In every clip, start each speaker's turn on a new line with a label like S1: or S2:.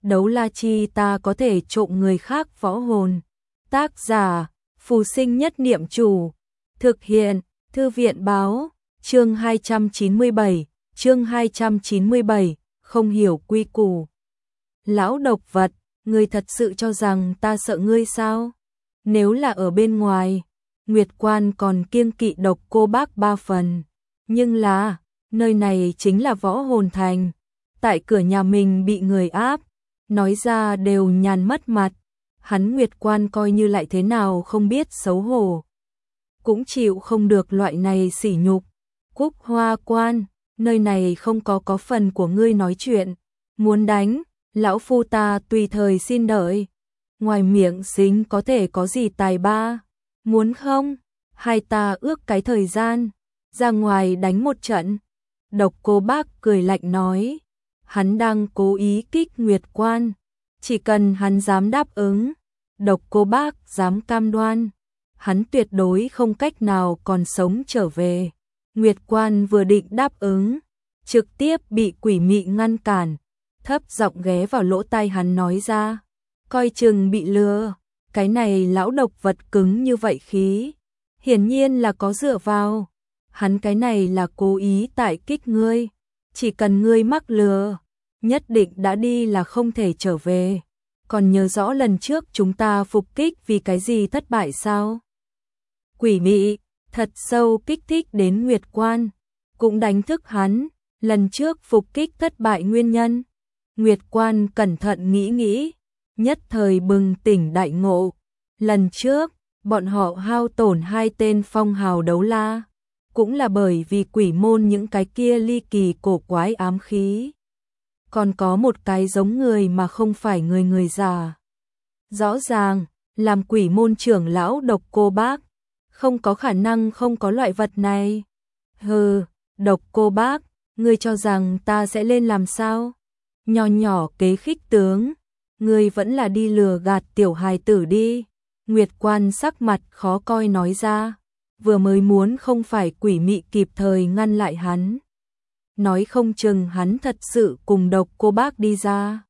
S1: đấu la chi ta có thể trộm người khác võ hồn. Tác giả, Phù Sinh Nhất Niệm Chủ. Thực hiện, Thư viện báo, chương 297, không hiểu quy củ. Lão độc vật, ngươi thật sự cho rằng ta sợ ngươi sao? Nếu là ở bên ngoài, Nguyệt Quan còn kiêng kỵ Độc Cô Bác 3 phần. Nhưng là, nơi này chính là Võ Hồn Thành. Tại cửa nhà mình bị người áp, nói ra đều nhàn mất mặt. Hắn Nguyệt Quan coi như lại thế nào không biết xấu hổ, cũng chịu không được loại này sỉ nhục. Cúc Hoa Quan, nơi này không có phần của ngươi nói chuyện. Muốn đánh, lão phu ta tùy thời xin đợi. Ngoài miệng xính có thể có gì tài ba. Muốn không? Hai ta ước cái thời gian, ra ngoài đánh một trận. Độc Cô Bác cười lạnh nói. Hắn đang cố ý kích Nguyệt Quan. Chỉ cần hắn dám đáp ứng, Độc Cô Bác dám cam đoan, hắn tuyệt đối không cách nào còn sống trở về. Nguyệt Quan vừa định đáp ứng, trực tiếp bị Quỷ Mị ngăn cản, thấp giọng ghé vào lỗ tai hắn nói ra. Coi chừng bị lừa, cái này lão độc vật cứng như vậy khí. Hiển nhiên là có dựa vào. Hắn cái này là cố ý tại kích ngươi. Chỉ cần ngươi mắc lừa, nhất định đã đi là không thể trở về. Còn nhớ rõ lần trước chúng ta phục kích vì cái gì thất bại sao? Quỷ Mị thật sâu kích thích đến Nguyệt Quan, cũng đánh thức hắn, lần trước phục kích thất bại nguyên nhân. Nguyệt Quan cẩn thận nghĩ, nhất thời bừng tỉnh đại ngộ. Lần trước, bọn họ hao tổn 2 tên phong hào đấu la, cũng là bởi vì quỷ môn những cái kia ly kỳ cổ quái ám khí. Còn có một cái giống người mà không phải người già. Rõ ràng, làm quỷ môn trưởng lão Độc Cô Bác, không có khả năng không có loại vật này. Hừ, Độc Cô Bác, ngươi cho rằng ta sẽ lên làm sao? Nho nhỏ kế khích tướng, ngươi vẫn là đi lừa gạt tiểu hài tử đi. Nguyệt Quan sắc mặt khó coi nói ra, vừa mới muốn không phải Quỷ Mị kịp thời ngăn lại hắn. Nói không chừng hắn thật sự cùng Độc Cô Bác đi ra.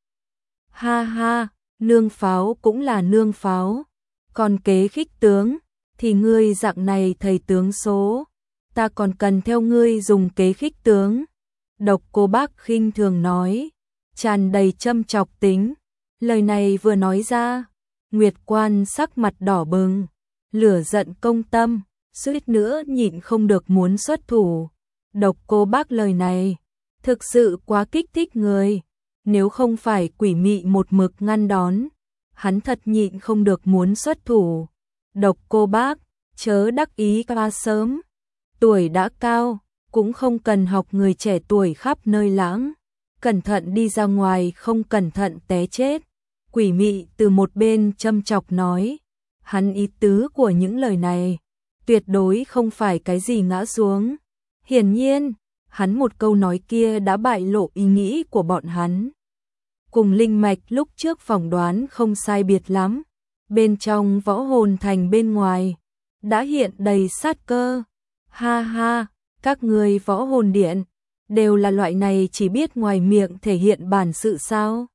S1: Ha ha, nương pháo cũng là nương pháo. Còn kế khích tướng, thì ngươi dạng này thầy tướng số, ta còn cần theo ngươi dùng kế khích tướng. Độc Cô Bác khinh thường nói, tràn đầy châm chọc tính. Lời này vừa nói ra, Nguyệt Quan sắc mặt đỏ bừng, lửa giận công tâm, suýt nữa nhịn không được muốn xuất thủ. Độc Cô Bác lời này thực sự quá kích thích người, nếu không phải Quỷ Mị một mực ngăn đón, hắn thật nhịn không được muốn xuất thủ. Độc Cô Bác, chớ đắc ý quá sớm, tuổi đã cao, cũng không cần học người trẻ tuổi khắp nơi lãng, cẩn thận đi ra ngoài không cẩn thận té chết. Quỷ Mị từ một bên châm chọc nói, hắn ý tứ của những lời này tuyệt đối không phải cái gì ngã xuống. Hiển nhiên, hắn một câu nói kia đã bại lộ ý nghĩ của bọn hắn. Cùng Linh Mạch lúc trước phỏng đoán không sai biệt lắm, bên trong Võ Hồn Thành bên ngoài đã hiện đầy sát cơ. Ha ha, các người Võ Hồn Điện đều là loại này chỉ biết ngoài miệng thể hiện bản sự sao?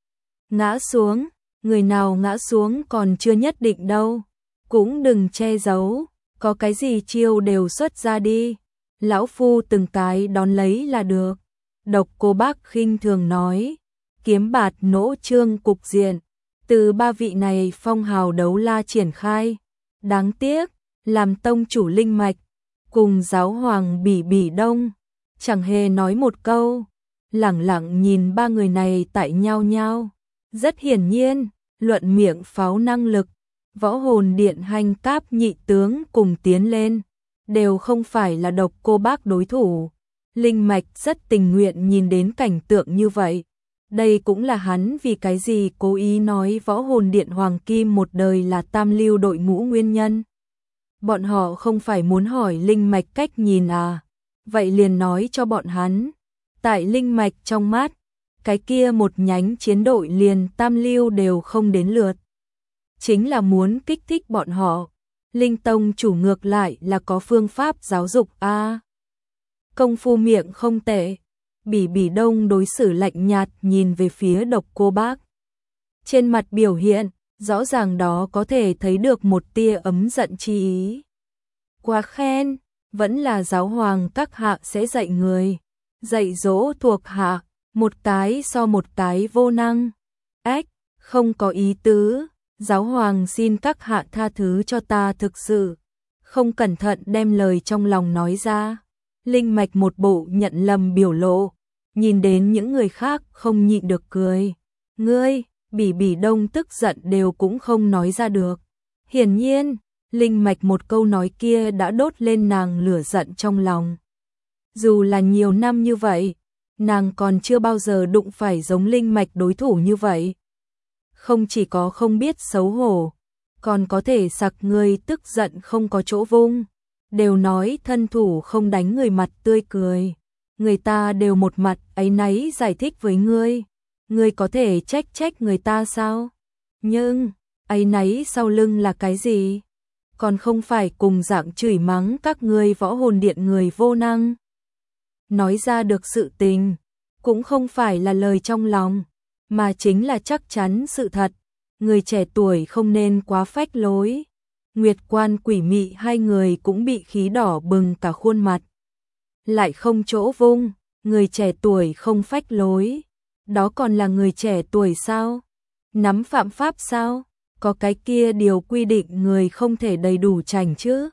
S1: Ngã xuống, người nào ngã xuống còn chưa nhất định đâu, cũng đừng che giấu, có cái gì chiêu đều xuất ra đi. Lão phu từng cái đón lấy là được. Độc Cô Bác khinh thường nói, kiếm bạt nỗ trương cục diện, từ 3 vị này phong hào đấu la triển khai. Đáng tiếc, làm tông chủ Linh Mạch, cùng giáo hoàng Bỉ Đông, chẳng hề nói một câu, lẳng lặng nhìn 3 người này tại nhau. Rất hiển nhiên, luận miệng pháo năng lực, Võ Hồn Điện hành cáp nhị tướng cùng tiến lên, đều không phải là Độc Cô Bác đối thủ. Linh Mạch rất tình nguyện nhìn đến cảnh tượng như vậy. Đây cũng là hắn vì cái gì cố ý nói Võ Hồn Điện Hoàng Kim một đời là tam lưu đội ngũ nguyên nhân. Bọn họ không phải muốn hỏi Linh Mạch cách nhìn à? Vậy liền nói cho bọn hắn. Tại Linh Mạch trong mắt, cái kia một nhánh chiến đội liền tam lưu đều không đến lượt. Chính là muốn kích thích bọn họ. Linh Tông chủ ngược lại là có phương pháp giáo dục a. Công phu miệng không tệ. Bỉ Đông đối xử lạnh nhạt nhìn về phía Độc Cô Bác. Trên mặt biểu hiện, rõ ràng đó có thể thấy được một tia ấm giận chi ý. Quá khen, vẫn là giáo hoàng các hạ sẽ dạy người, dạy dỗ thuộc hạ, một cái so một cái vô năng. Ách, không có ý tứ, giáo hoàng xin các hạ tha thứ cho ta, thực sự không cẩn thận đem lời trong lòng nói ra. Linh Mạch một bộ nhận lầm biểu lộ, nhìn đến những người khác không nhịn được cười. Ngươi, Bỉ Đông tức giận đều cũng không nói ra được. Hiển nhiên, Linh Mạch một câu nói kia đã đốt lên nàng lửa giận trong lòng. Dù là nhiều năm như vậy, nàng còn chưa bao giờ đụng phải giống Linh Mạch đối thủ như vậy. Không chỉ có không biết xấu hổ, còn có thể sặc người tức giận không có chỗ vung. Đều nói thân thủ không đánh người mặt tươi cười. Người ta đều một mặt áy náy giải thích với ngươi. Ngươi có thể trách người ta sao? Nhưng, áy náy sau lưng là cái gì? Còn không phải cùng dạng chửi mắng các ngươi võ hồn điện người vô năng. Nói ra được sự tình, cũng không phải là lời trong lòng, mà chính là chắc chắn sự thật. Người trẻ tuổi không nên quá phách lối. Nguyệt Quan Quỷ Mị hai người cũng bị khí đỏ bừng cả khuôn mặt. Lại không chỗ vung, người trẻ tuổi không phách lối. Đó còn là người trẻ tuổi sao? Nắm phạm pháp sao? Có cái kia điều quy định người không thể đầy đủ chảnh chứ?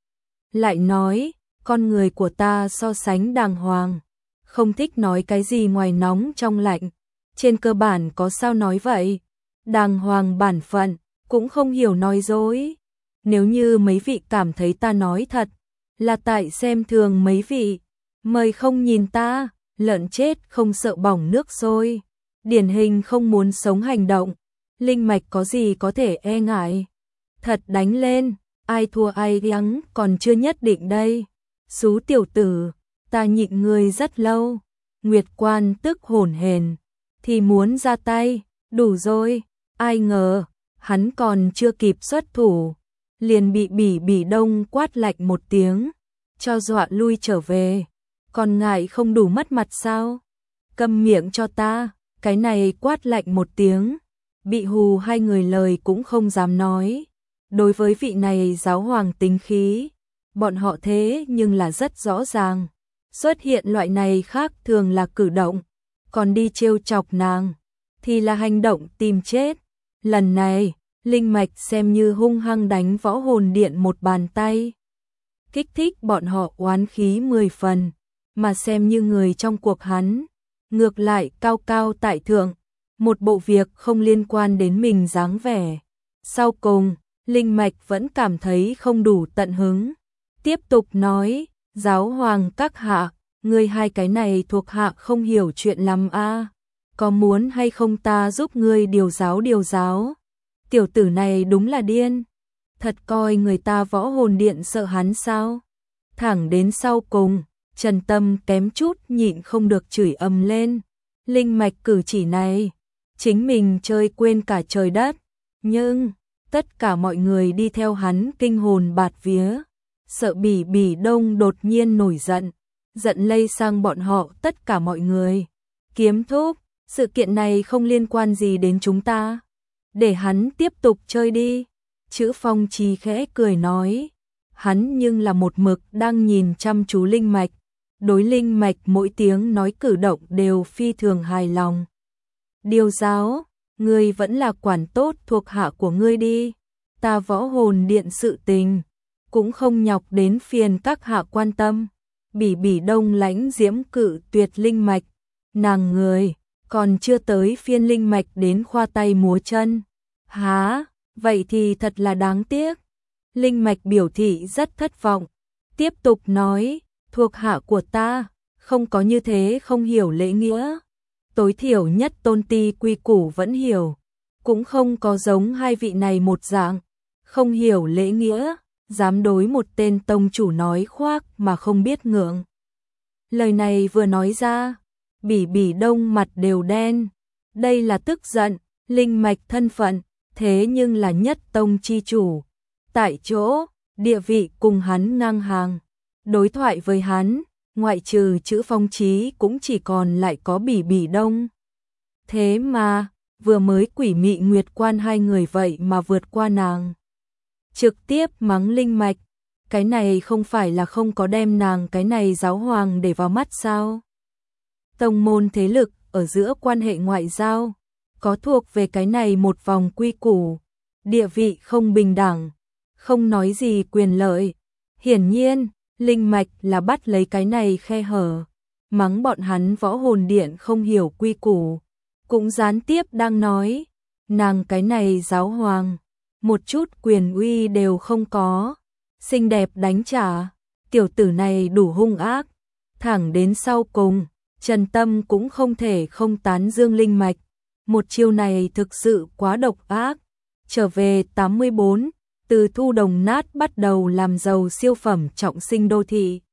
S1: Lại nói, con người của ta so sánh đàng hoàng, không thích nói cái gì ngoài nóng trong lạnh. Trên cơ bản có sao nói vậy? Đàng hoàng bản phận, cũng không hiểu nói dối. Nếu như mấy vị cảm thấy ta nói thật, là tại xem thường mấy vị. Mời không nhìn ta, lợn chết không sợ bỏng nước sôi. Điển hình không muốn sống hành động. Linh Mạch có gì có thể e ngại. Thật đánh lên, ai thua ai thắng còn chưa nhất định đây. Xú tiểu tử, ta nhịn ngươi rất lâu. Nguyệt Quan tức hổn hển, thì muốn ra tay, đủ rồi. Ai ngờ, hắn còn chưa kịp xuất thủ, liền bị Bỉ Đông quát lạnh một tiếng, cho dọa lui trở về. Còn ngại không đủ mất mặt sao? Câm miệng cho ta. Cái này quát lạnh một tiếng, bị hù hai người lời cũng không dám nói. Đối với vị này giáo hoàng tính khí, bọn họ thế nhưng là rất rõ ràng. Xuất hiện loại này khác thường là cử động, còn đi trêu chọc nàng thì là hành động tìm chết. Lần này, Linh Mạch xem như hung hăng đánh võ hồn điện một bàn tay, kích thích bọn họ oán khí 10 phần, mà xem như người trong cuộc hắn, ngược lại cao cao tại thượng, một bộ việc không liên quan đến mình dáng vẻ. Sau cùng, Linh Mạch vẫn cảm thấy không đủ tận hứng, tiếp tục nói, giáo hoàng các hạ, ngươi hai cái này thuộc hạ không hiểu chuyện lắm a, có muốn hay không ta giúp ngươi điều giáo? Tiểu tử này đúng là điên, thật coi người ta võ hồn điện sợ hắn sao? Thẳng đến sau cùng, Trần Tâm kém chút nhịn không được chửi ầm lên. Linh Mạch cử chỉ này, chính mình chơi quên cả trời đất, nhưng tất cả mọi người đi theo hắn kinh hồn bạt vía, sợ Bỉ Đông đột nhiên nổi giận, giận lây sang bọn họ tất cả mọi người. Kiếm thúc, sự kiện này không liên quan gì đến chúng ta, để hắn tiếp tục chơi đi. Chữ Phong Chi khẽ cười nói, hắn nhưng là một mực đang nhìn chăm chú Linh Mạch, đối Linh Mạch mỗi tiếng nói cử động đều phi thường hài lòng. Điều giáo, ngươi vẫn là quản tốt thuộc hạ của ngươi đi, ta võ hồn điện sự tình, cũng không nhọc đến phiền các hạ quan tâm. Bỉ Đông lãnh diễm cự tuyệt Linh Mạch, nàng người, còn chưa tới phiên Linh Mạch đến khoa tay múa chân. Há, vậy thì thật là đáng tiếc. Linh Mạch biểu thị rất thất vọng, tiếp tục nói, thuộc hạ của ta, không có như thế không hiểu lễ nghĩa. Tối thiểu nhất tôn ti quy củ vẫn hiểu, cũng không có giống hai vị này một dạng, không hiểu lễ nghĩa, dám đối một tên tông chủ nói khoác mà không biết ngượng. Lời này vừa nói ra, Bỉ Đông mặt đều đen, đây là tức giận. Linh Mạch thân phận, thế nhưng là nhất tông chi chủ, tại chỗ, địa vị cùng hắn ngang hàng. Đối thoại với hắn, ngoại trừ chữ Phong Chí cũng chỉ còn lại có Bỉ Đông. Thế mà, vừa mới quỷ mị Nguyệt Quan hai người vậy mà vượt qua nàng. Trực tiếp mắng Linh Mạch, cái này không phải là không có đem nàng cái này giáo hoàng để vào mắt sao? Tông môn thế lực ở giữa quan hệ ngoại giao, có thuộc về cái này một vòng quy củ, địa vị không bình đẳng, không nói gì quyền lợi. Hiển nhiên, Linh Mạch là bắt lấy cái này khe hở, mắng bọn hắn Võ Hồn Điện không hiểu quy củ, cũng gián tiếp đang nói, nàng cái này giáo hoàng, một chút quyền uy đều không có, xinh đẹp đánh trả, tiểu tử này đủ hung ác, thẳng đến sau cùng, Trần Tâm cũng không thể không tán dương Linh Mạch, một chiêu này thực sự quá độc ác. Trở về 84, từ thu đồng nát bắt đầu làm giàu siêu phẩm trọng sinh đô thị.